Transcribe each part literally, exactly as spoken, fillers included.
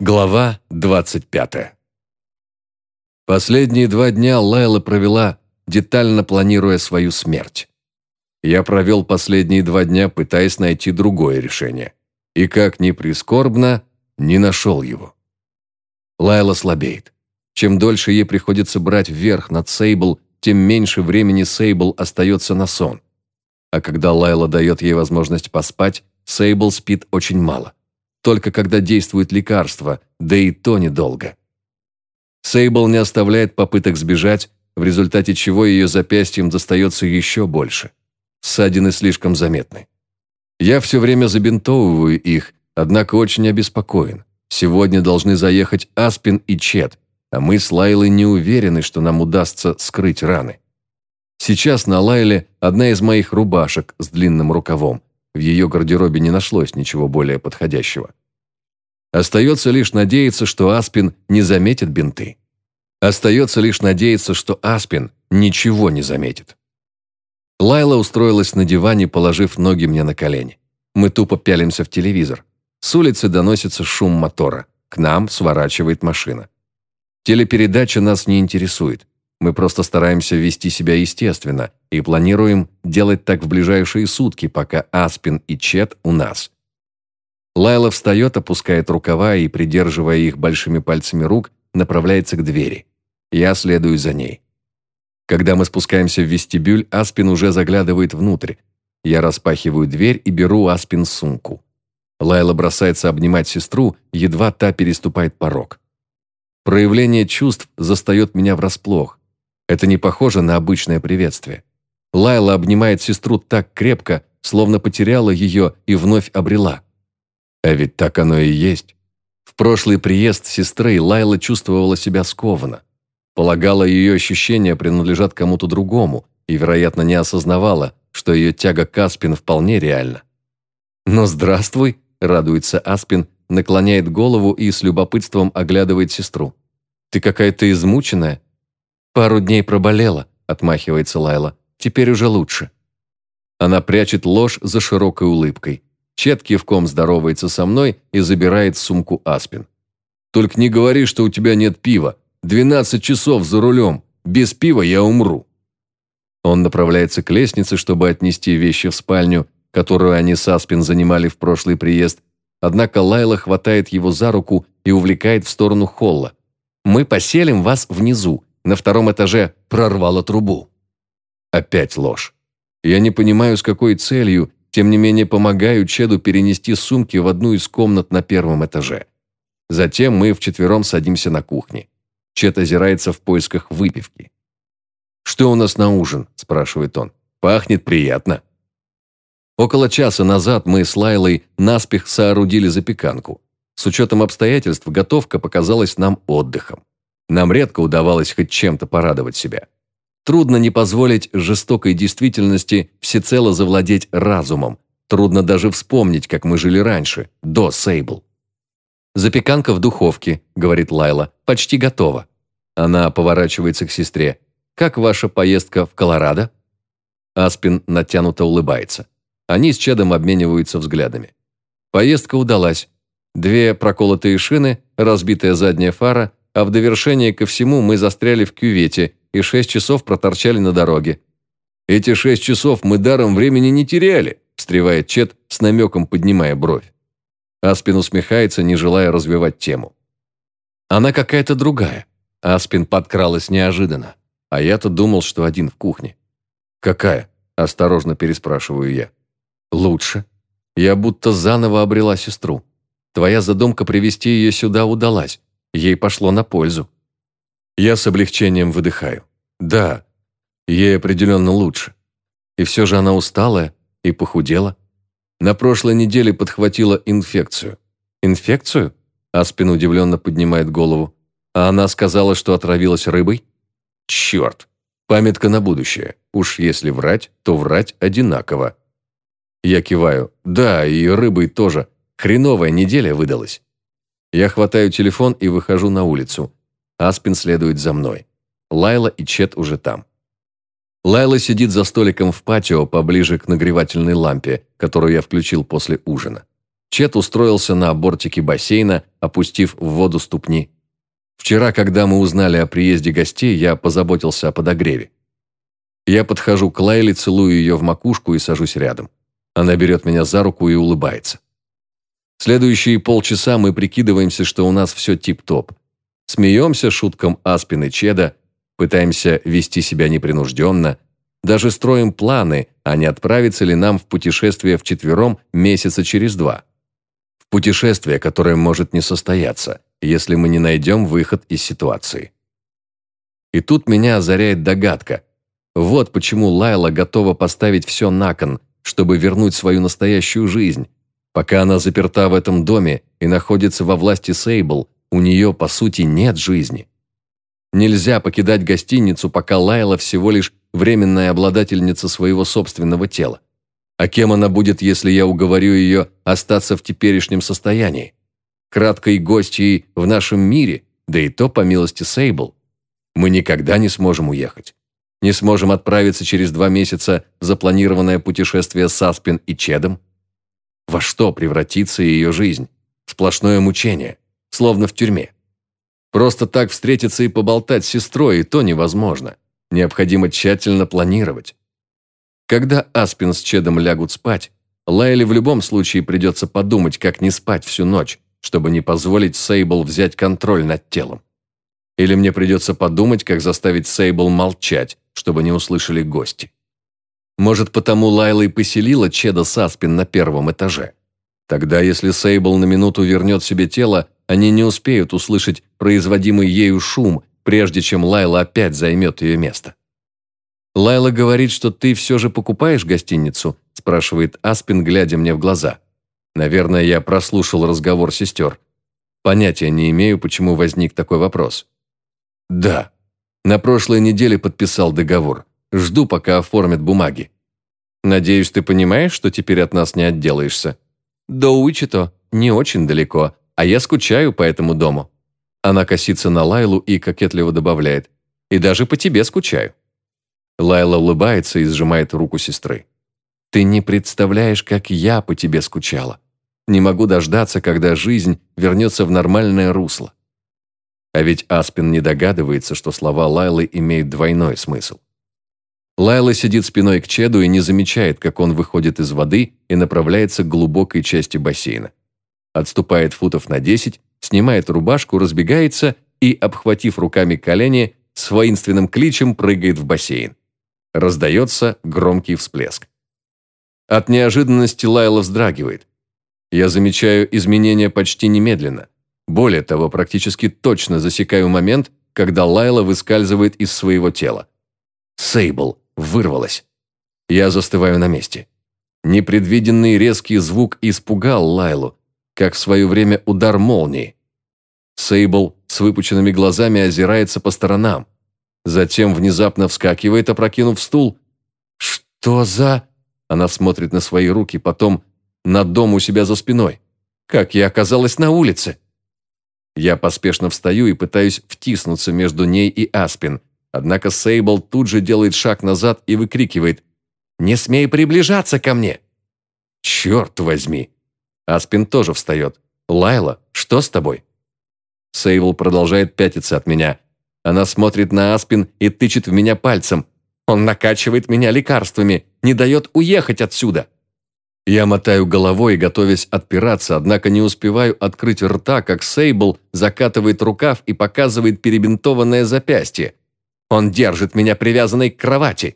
Глава двадцать пятая. Последние два дня Лайла провела, детально планируя свою смерть. Я провел последние два дня, пытаясь найти другое решение. И, как ни прискорбно, не нашел его. Лайла слабеет. Чем дольше ей приходится брать вверх над Сейбл, тем меньше времени Сейбл остается на сон. А когда Лайла дает ей возможность поспать, Сейбл спит очень мало. Только когда действует лекарство, да и то недолго. Сейбл не оставляет попыток сбежать, в результате чего ее запястьям достается еще больше. Ссадины слишком заметны. Я все время забинтовываю их, однако очень обеспокоен. Сегодня должны заехать Аспин и Чет, а мы с Лайлой не уверены, что нам удастся скрыть раны. Сейчас на Лайле одна из моих рубашек с длинным рукавом. В ее гардеробе не нашлось ничего более подходящего. Остается лишь надеяться, что Аспин не заметит бинты. Остается лишь надеяться, что Аспин ничего не заметит. Лайла устроилась на диване, положив ноги мне на колени. Мы тупо пялимся в телевизор. С улицы доносится шум мотора. К нам сворачивает машина. Телепередача нас не интересует. Мы просто стараемся вести себя естественно и планируем делать так в ближайшие сутки, пока Аспин и Чет у нас. Лайла встает, опускает рукава и, придерживая их большими пальцами рук, направляется к двери. Я следую за ней. Когда мы спускаемся в вестибюль, Аспин уже заглядывает внутрь. Я распахиваю дверь и беру Аспин сумку. Лайла бросается обнимать сестру, едва та переступает порог. Проявление чувств застает меня врасплох. Это не похоже на обычное приветствие. Лайла обнимает сестру так крепко, словно потеряла ее и вновь обрела. А ведь так оно и есть. В прошлый приезд сестры Лайла чувствовала себя скованно. Полагала, ее ощущения принадлежат кому-то другому и, вероятно, не осознавала, что ее тяга к Аспин вполне реальна. «Ну, здравствуй», — радуется Аспин, наклоняет голову и с любопытством оглядывает сестру. «Ты какая-то измученная?» «Пару дней проболела», — отмахивается Лайла. «Теперь уже лучше». Она прячет ложь за широкой улыбкой. Чет кивком здоровается со мной и забирает сумку Аспин. «Только не говори, что у тебя нет пива. Двенадцать часов за рулем. Без пива я умру». Он направляется к лестнице, чтобы отнести вещи в спальню, которую они с Аспин занимали в прошлый приезд. Однако Лайла хватает его за руку и увлекает в сторону холла. «Мы поселим вас внизу. На втором этаже прорвало трубу». Опять ложь. Я не понимаю, с какой целью, тем не менее помогаю Чеду перенести сумки в одну из комнат на первом этаже. Затем мы вчетвером садимся на кухне. Чед озирается в поисках выпивки. «Что у нас на ужин?» – спрашивает он. «Пахнет приятно». Около часа назад мы с Лайлой наспех соорудили запеканку. С учетом обстоятельств готовка показалась нам отдыхом. Нам редко удавалось хоть чем-то порадовать себя. Трудно не позволить жестокой действительности всецело завладеть разумом. Трудно даже вспомнить, как мы жили раньше, до Сейбл. «Запеканка в духовке», — говорит Лайла, — «почти готова». Она поворачивается к сестре. «Как ваша поездка в Колорадо?» Аспин натянуто улыбается. Они с Чедом обмениваются взглядами. Поездка удалась. Две проколотые шины, разбитая задняя фара, а в довершение ко всему мы застряли в кювете и шесть часов проторчали на дороге. «Эти шесть часов мы даром времени не теряли», – встревает Чед с намеком, поднимая бровь. Аспин усмехается, не желая развивать тему. «Она какая-то другая». Аспин подкралась неожиданно. А я-то думал, что один в кухне. «Какая?» – осторожно переспрашиваю я. «Лучше. Я будто заново обрела сестру. Твоя задумка привести ее сюда удалась. Ей пошло на пользу». Я с облегчением выдыхаю. Да, ей определенно лучше. И все же она усталая и похудела. На прошлой неделе подхватила инфекцию. «Инфекцию?» Аспин удивленно поднимает голову. «А она сказала, что отравилась рыбой?» «Черт! Памятка на будущее. Уж если врать, то врать одинаково». Я киваю. «Да, и рыбой тоже. Хреновая неделя выдалась». Я хватаю телефон и выхожу на улицу. Аспин следует за мной. Лайла и Чет уже там. Лайла сидит за столиком в патио поближе к нагревательной лампе, которую я включил после ужина. Чет устроился на бортике бассейна, опустив в воду ступни. Вчера, когда мы узнали о приезде гостей, я позаботился о подогреве. Я подхожу к Лайле, целую ее в макушку и сажусь рядом. Она берет меня за руку и улыбается. Следующие полчаса мы прикидываемся, что у нас все тип-топ. Смеемся шуткам Аспин и Чеда, пытаемся вести себя непринужденно, даже строим планы, а не отправиться ли нам в путешествие вчетвером месяца через два. В путешествие, которое может не состояться, если мы не найдем выход из ситуации. И тут меня озаряет догадка. Вот почему Лайла готова поставить все на кон, чтобы вернуть свою настоящую жизнь. Пока она заперта в этом доме и находится во власти Сейбл, у нее, по сути, нет жизни. Нельзя покидать гостиницу, пока Лайла всего лишь временная обладательница своего собственного тела. А кем она будет, если я уговорю ее остаться в теперешнем состоянии? Краткой гостьей в нашем мире, да и то по милости Сейбл. Мы никогда не сможем уехать. Не сможем отправиться через два месяца в запланированное путешествие с Аспин и Чедом. Во что превратится ее жизнь? Сплошное мучение, словно в тюрьме. Просто так встретиться и поболтать с сестрой, и то невозможно. Необходимо тщательно планировать. Когда Аспин с Чедом лягут спать, Лайле в любом случае придется подумать, как не спать всю ночь, чтобы не позволить Сейбл взять контроль над телом. Или мне придется подумать, как заставить Сейбл молчать, чтобы не услышали гости. Может, потому Лайла и поселила Чеда с Аспин на первом этаже. Тогда, если Сейбл на минуту вернет себе тело, они не успеют услышать производимый ею шум, прежде чем Лайла опять займет ее место. «Лайла говорит, что ты все же покупаешь гостиницу?» – спрашивает Аспин, глядя мне в глаза. Наверное, я прослушал разговор сестер. Понятия не имею, почему возник такой вопрос. «Да. На прошлой неделе подписал договор. Жду, пока оформят бумаги. Надеюсь, ты понимаешь, что теперь от нас не отделаешься? До Уичито не очень далеко, а я скучаю по этому дому». Она косится на Лайлу и кокетливо добавляет: «И даже по тебе скучаю». Лайла улыбается и сжимает руку сестры. «Ты не представляешь, как я по тебе скучала. Не могу дождаться, когда жизнь вернется в нормальное русло». А ведь Аспин не догадывается, что слова Лайлы имеют двойной смысл. Лайла сидит спиной к Чеду и не замечает, как он выходит из воды и направляется к глубокой части бассейна. Отступает футов на десять, снимает рубашку, разбегается и, обхватив руками колени, с воинственным кличем прыгает в бассейн. Раздается громкий всплеск. От неожиданности Лайла вздрагивает. Я замечаю изменения почти немедленно. Более того, практически точно засекаю момент, когда Лайла выскальзывает из своего тела. Сейбл вырвалась. Я застываю на месте. Непредвиденный резкий звук испугал Лайлу, как в свое время удар молнии. Сейбл с выпученными глазами озирается по сторонам. Затем внезапно вскакивает, опрокинув стул. «Что за...» Она смотрит на свои руки, потом на дом у себя за спиной. «Как я оказалась на улице?» Я поспешно встаю и пытаюсь втиснуться между ней и Аспин. Однако Сейбл тут же делает шаг назад и выкрикивает: «Не смей приближаться ко мне!» «Черт возьми!» Аспин тоже встает. «Лайла, что с тобой?» Сейбл продолжает пятиться от меня. Она смотрит на Аспин и тычет в меня пальцем. «Он накачивает меня лекарствами, не дает уехать отсюда!» Я мотаю головой, готовясь отпираться, однако не успеваю открыть рта, как Сейбл закатывает рукав и показывает перебинтованное запястье. Он держит меня привязанной к кровати.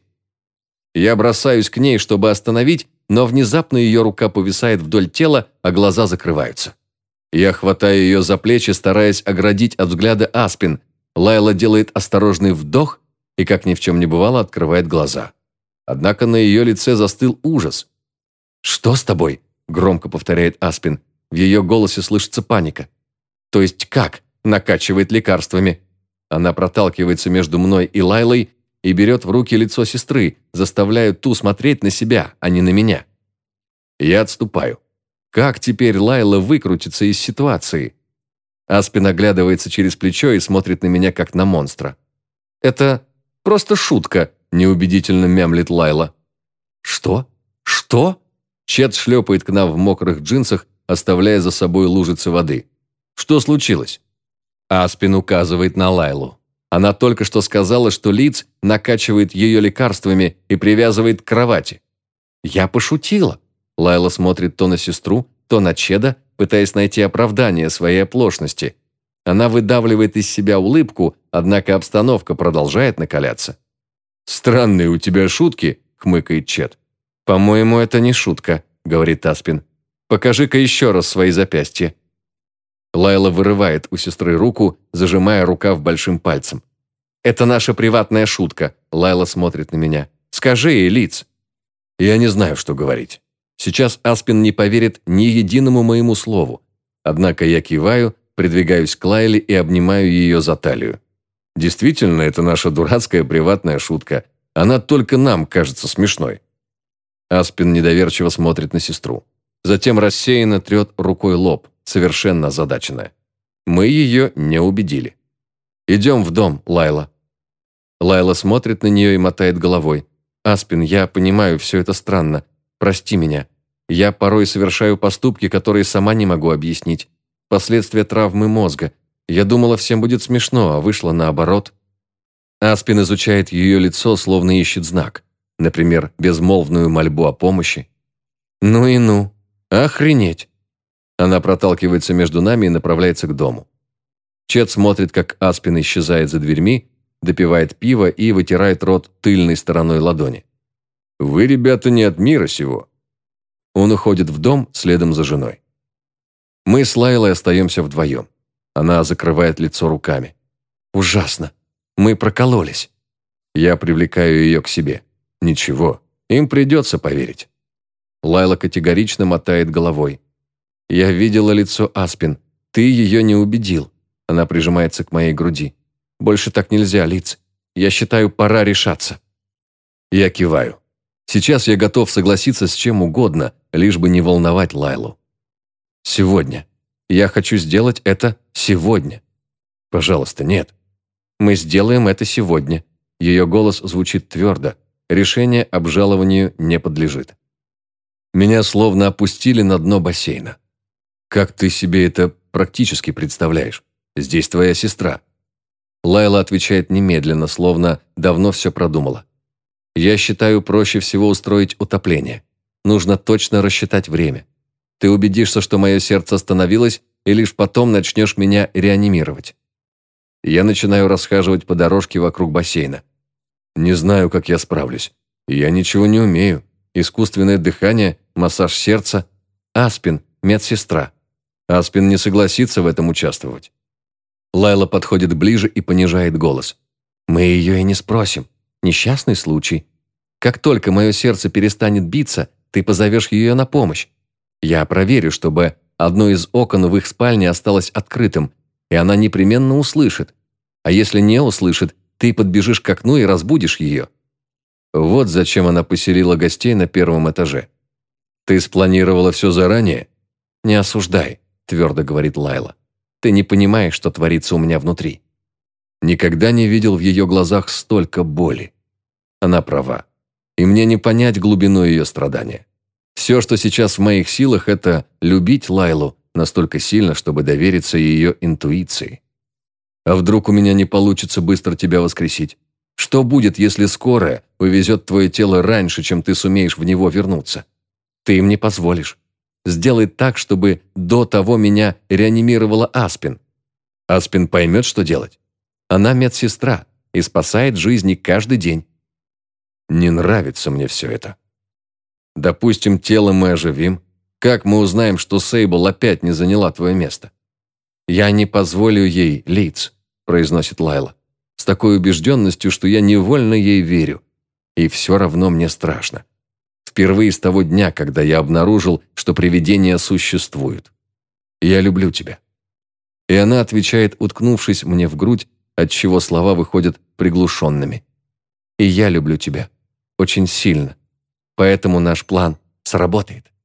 Я бросаюсь к ней, чтобы остановить, но внезапно ее рука повисает вдоль тела, а глаза закрываются. Я хватаю ее за плечи, стараясь оградить от взгляда Аспин. Лайла делает осторожный вдох и, как ни в чем не бывало, открывает глаза. Однако на ее лице застыл ужас. «Что с тобой?» – громко повторяет Аспин. В ее голосе слышится паника. «То есть как?» – накачивает лекарствами. Она проталкивается между мной и Лайлой и берет в руки лицо сестры, заставляя ту смотреть на себя, а не на меня. Я отступаю. Как теперь Лайла выкрутится из ситуации? Аспин оглядывается через плечо и смотрит на меня, как на монстра. «Это просто шутка», – неубедительно мямлит Лайла. «Что? Что?» Чет шлепает к нам в мокрых джинсах оставляя за собой лужицы воды. «Что случилось?» Аспин указывает на Лайлу. Она только что сказала, что Лидс накачивает ее лекарствами и привязывает к кровати. «Я пошутила». Лайла смотрит то на сестру, то на Чеда, пытаясь найти оправдание своей оплошности. Она выдавливает из себя улыбку, однако обстановка продолжает накаляться. «Странные у тебя шутки», — хмыкает Чед. «По-моему, это не шутка», — говорит Аспин. «Покажи-ка еще раз свои запястья». Лайла вырывает у сестры руку, зажимая рукав большим пальцем. «Это наша приватная шутка», — Лайла смотрит на меня. «Скажи ей, Лидс». Я не знаю, что говорить. Сейчас Аспин не поверит ни единому моему слову. Однако я киваю, придвигаюсь к Лайле и обнимаю ее за талию. Действительно, это наша дурацкая приватная шутка. Она только нам кажется смешной. Аспин недоверчиво смотрит на сестру. Затем рассеянно трет рукой лоб, совершенно озадаченная. Мы ее не убедили. «Идем в дом, Лайла». Лайла смотрит на нее и мотает головой. «Аспин, я понимаю, все это странно. Прости меня. Я порой совершаю поступки, которые сама не могу объяснить. Последствия травмы мозга. Я думала, всем будет смешно, а вышло наоборот». Аспин изучает ее лицо, словно ищет знак. Например, безмолвную мольбу о помощи. «Ну и ну. Охренеть!» Она проталкивается между нами и направляется к дому. Чет смотрит, как Аспин исчезает за дверьми, допивает пиво и вытирает рот тыльной стороной ладони. «Вы, ребята, не от мира сего». Он уходит в дом следом за женой. Мы с Лайлой остаемся вдвоем. Она закрывает лицо руками. «Ужасно. Мы прокололись». Я привлекаю ее к себе. «Ничего, им придется поверить». Лайла категорично мотает головой. «Я видела лицо Аспин. Ты ее не убедил». Она прижимается к моей груди. «Больше так нельзя, Лидс. Я считаю, пора решаться». Я киваю. Сейчас я готов согласиться с чем угодно, лишь бы не волновать Лайлу. Сегодня. Я хочу сделать это сегодня. Пожалуйста, нет. Мы сделаем это сегодня. Ее голос звучит твердо. Решение обжалованию не подлежит. Меня словно опустили на дно бассейна. Как ты себе это практически представляешь? Здесь твоя сестра. Лайла отвечает немедленно, словно давно все продумала. Я считаю, проще всего устроить утопление. Нужно точно рассчитать время. Ты убедишься, что мое сердце остановилось, и лишь потом начнешь меня реанимировать. Я начинаю расхаживать по дорожке вокруг бассейна. Не знаю, как я справлюсь. Я ничего не умею. Искусственное дыхание, массаж сердца. Аспин, медсестра. Аспин не согласится в этом участвовать. Лайла подходит ближе и понижает голос. Мы ее и не спросим. Несчастный случай. Как только мое сердце перестанет биться, ты позовешь ее на помощь. Я проверю, чтобы одно из окон в их спальне осталось открытым, и она непременно услышит. А если не услышит, ты подбежишь к окну и разбудишь ее. Вот зачем она поселила гостей на первом этаже. Ты спланировала все заранее? Не осуждай, твердо говорит Лайла. Ты не понимаешь, что творится у меня внутри. Никогда не видел в ее глазах столько боли. Она права. И мне не понять глубину ее страдания. Все, что сейчас в моих силах, это любить Лайлу настолько сильно, чтобы довериться ее интуиции. А вдруг у меня не получится быстро тебя воскресить? Что будет, если скорая увезет твое тело раньше, чем ты сумеешь в него вернуться? Ты им не позволишь. Сделай так, чтобы до того меня реанимировала Аспин. Аспин поймет, что делать. Она медсестра и спасает жизни каждый день. Не нравится мне все это. Допустим, тело мы оживим. Как мы узнаем, что Сейбл опять не заняла твое место? Я не позволю ей, Лидс, произносит Лайла, с такой убежденностью, что я невольно ей верю. И все равно мне страшно. Впервые с того дня, когда я обнаружил, что привидения существуют. Я люблю тебя. И она отвечает, уткнувшись мне в грудь, отчего слова выходят приглушенными. И я люблю тебя. Очень сильно. Поэтому наш план сработает.